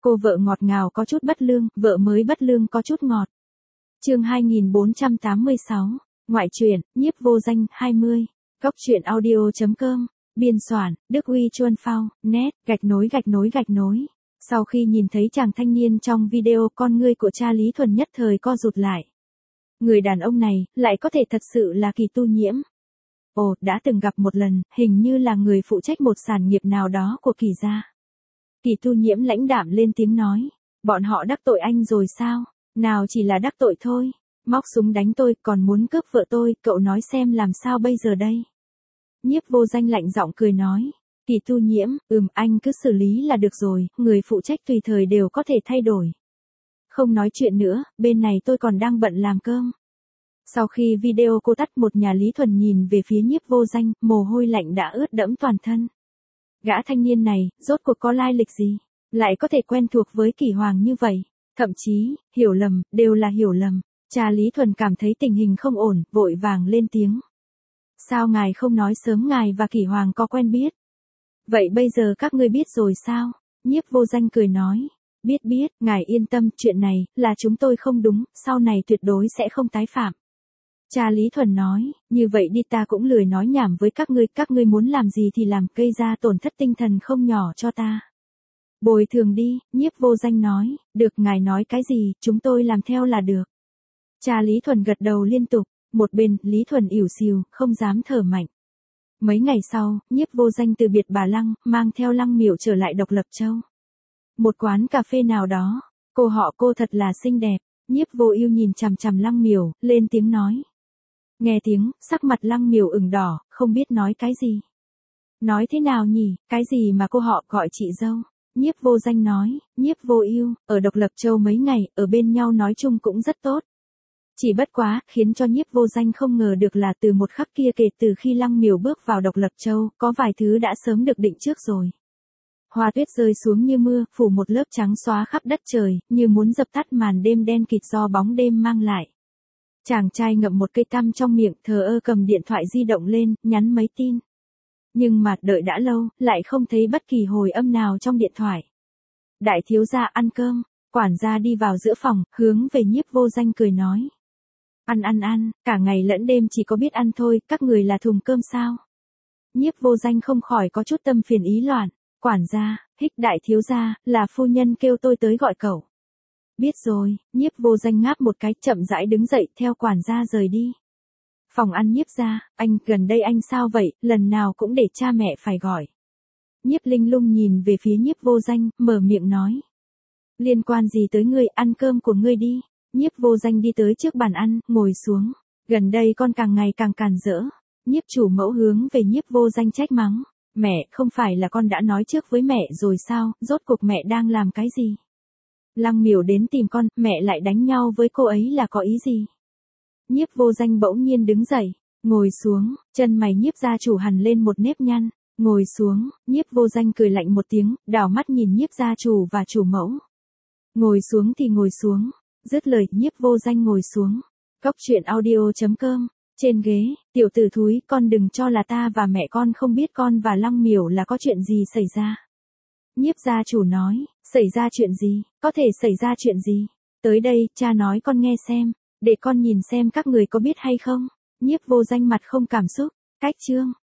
Cô vợ ngọt ngào có chút bất lương, vợ mới bất lương có chút ngọt. Chương 2486, ngoại truyện, nhiếp vô danh, 20. Góc truyện audio.com, biên soạn, Đức Uy Chuân Phao, net, gạch nối. Sau khi nhìn thấy chàng thanh niên trong video, con ngươi của cha Lý Thuần nhất thời co rụt lại. Người đàn ông này, lại có thể thật sự là Kỳ Tu Nhiễm. Ồ, đã từng gặp một lần, hình như là người phụ trách một sản nghiệp nào đó của Kỳ gia. Kỳ Tu Nhiễm lãnh đạm lên tiếng nói, bọn họ đắc tội anh rồi sao? Nào chỉ là đắc tội thôi, móc súng đánh tôi, còn muốn cướp vợ tôi, cậu nói xem làm sao bây giờ đây? Nhiếp vô danh lạnh giọng cười nói, Kỳ Tu Nhiễm, anh cứ xử lý là được rồi, người phụ trách tùy thời đều có thể thay đổi. Không nói chuyện nữa, bên này tôi còn đang bận làm cơm. Sau khi video cô tắt, một nhà Lý Thuần nhìn về phía nhiếp vô danh, mồ hôi lạnh đã ướt đẫm toàn thân. Gã thanh niên này, rốt cuộc có lai lịch gì? Lại có thể quen thuộc với Kỳ Hoàng như vậy? Thậm chí, hiểu lầm, đều là hiểu lầm. Cha Lý Thuần cảm thấy tình hình không ổn, vội vàng lên tiếng. Sao ngài không nói sớm, ngài và Kỳ Hoàng có quen biết? Vậy bây giờ các ngươi biết rồi sao? Nhiếp vô danh cười nói. Biết, ngài yên tâm, chuyện này, là chúng tôi không đúng, sau này tuyệt đối sẽ không tái phạm. Cha Lý Thuần nói, như vậy đi, ta cũng lười nói nhảm với các ngươi muốn làm gì thì làm, gây ra tổn thất tinh thần không nhỏ cho ta. Bồi thường đi, nhiếp vô danh nói, được, ngài nói cái gì, chúng tôi làm theo là được. Cha Lý Thuần gật đầu liên tục, một bên, Lý Thuần ỉu xìu, không dám thở mạnh. Mấy ngày sau, nhiếp vô danh từ biệt bà Lăng, mang theo Lăng Miểu trở lại Độc Lập Châu. Một quán cà phê nào đó, cô thật là xinh đẹp, nhiếp vô ưu nhìn chằm chằm Lăng Miểu, lên tiếng nói. Nghe tiếng, sắc mặt Lăng Miểu ửng đỏ, không biết nói cái gì. Nói thế nào nhỉ, cái gì mà cô họ gọi chị dâu? Nhiếp vô danh nói, nhiếp vô ưu, ở Độc Lập Châu mấy ngày, ở bên nhau nói chung cũng rất tốt. Chỉ bất quá, khiến cho nhiếp vô danh không ngờ được là từ một khắc kia kể từ khi Lăng Miểu bước vào Độc Lập Châu, có vài thứ đã sớm được định trước rồi. Hoa tuyết rơi xuống như mưa, phủ một lớp trắng xóa khắp đất trời, như muốn dập tắt màn đêm đen kịt do bóng đêm mang lại. Chàng trai ngậm một cây tăm trong miệng, thờ ơ cầm điện thoại di động lên, nhắn mấy tin. Nhưng mà đợi đã lâu, lại không thấy bất kỳ hồi âm nào trong điện thoại. Đại thiếu gia ăn cơm, quản gia đi vào giữa phòng, hướng về nhiếp vô danh cười nói. Ăn, cả ngày lẫn đêm chỉ có biết ăn thôi, các người là thùng cơm sao? Nhiếp vô danh không khỏi có chút tâm phiền ý loạn. Quản gia, hích, đại thiếu gia, là phu nhân kêu tôi tới gọi cậu. Biết rồi, nhiếp vô danh ngáp một cái, chậm rãi đứng dậy, theo quản gia rời đi. Phòng ăn nhiếp gia, anh, gần đây anh sao vậy, lần nào cũng để cha mẹ phải gọi. Nhiếp linh lung nhìn về phía nhiếp vô danh, mở miệng nói. Liên quan gì tới ngươi, ăn cơm của ngươi đi. Nhiếp vô danh đi tới trước bàn ăn, ngồi xuống. Gần đây con càng ngày càng càn rỡ. Nhiếp chủ mẫu hướng về nhiếp vô danh trách mắng. Mẹ, không phải là con đã nói trước với mẹ rồi sao, rốt cuộc mẹ đang làm cái gì? Lăng Miểu đến tìm con, mẹ lại đánh nhau với cô ấy là có ý gì? Nhiếp vô danh bỗng nhiên đứng dậy, ngồi xuống, chân mày nhiếp gia chủ hằn lên một nếp nhăn, ngồi xuống, nhiếp vô danh cười lạnh một tiếng, đảo mắt nhìn nhiếp gia chủ và chủ mẫu. Ngồi xuống thì ngồi xuống, dứt lời, nhiếp vô danh ngồi xuống. Góc truyện audio.com, trên ghế, tiểu tử thúi, con đừng cho là ta và mẹ con không biết con và Lăng Miểu là có chuyện gì xảy ra. Nhiếp gia chủ nói, xảy ra chuyện gì, có thể xảy ra chuyện gì? Tới đây, cha nói con nghe xem, để con nhìn xem các người có biết hay không. Nhiếp vô danh mặt không cảm xúc, cách chương.